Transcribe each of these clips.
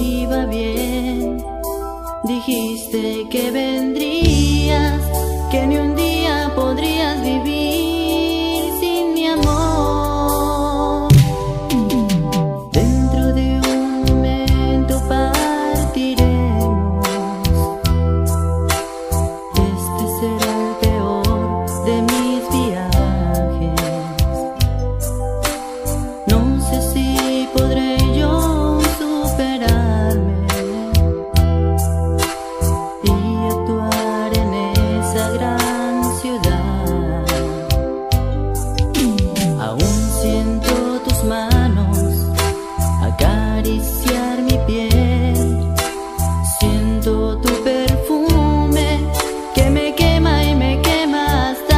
iba bien. Dijiste que vendrías, que ni un día podrías vivir sin mi amor. Dentro de un momento partiremos. Este será el peor de mis viajes. No sé si podré yo superarme y actuar en esa gran ciudad. Aún siento tus manos acariciar mi piel. Siento tu perfume que me quema y me quema hasta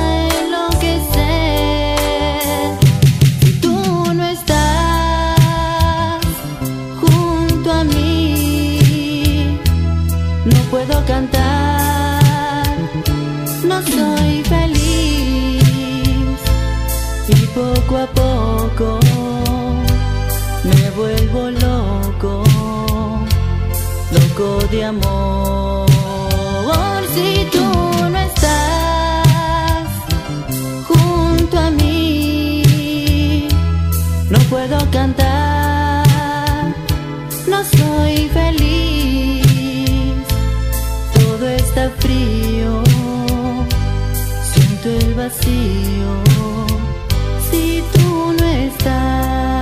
enloquecer. Si tú no estás junto a mí, no puedo cantar, no soy feliz. Y poco a poco me vuelvo loco, loco de amor. Si tú no estás junto a mí, no puedo cantar, no soy feliz. Todo está frío, siento el vacío. Si tú no estás.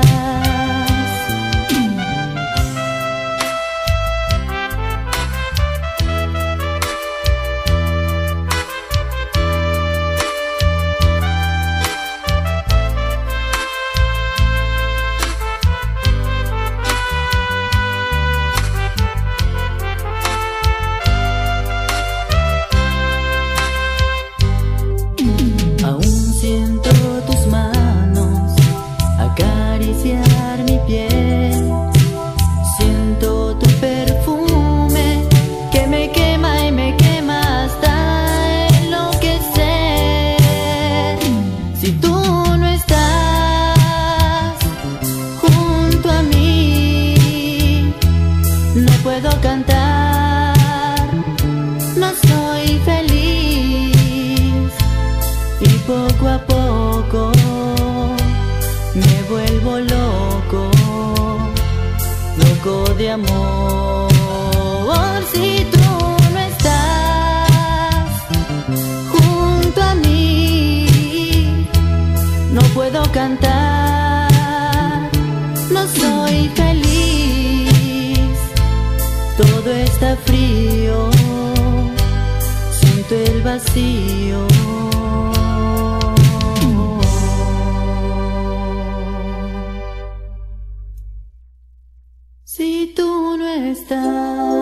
Aún siento tus manos acariciar mi piel. Siento tu perfume que me quema y me quema hasta enloquecer. Si tú no estás junto a mí, no puedo cantar, no soy feliz. Y poco a poco me vuelvo loco, loco de amor. Si tú no estás junto a mí, no puedo cantar, no soy feliz. Todo está frío, siento el vacío. Si tú no estás.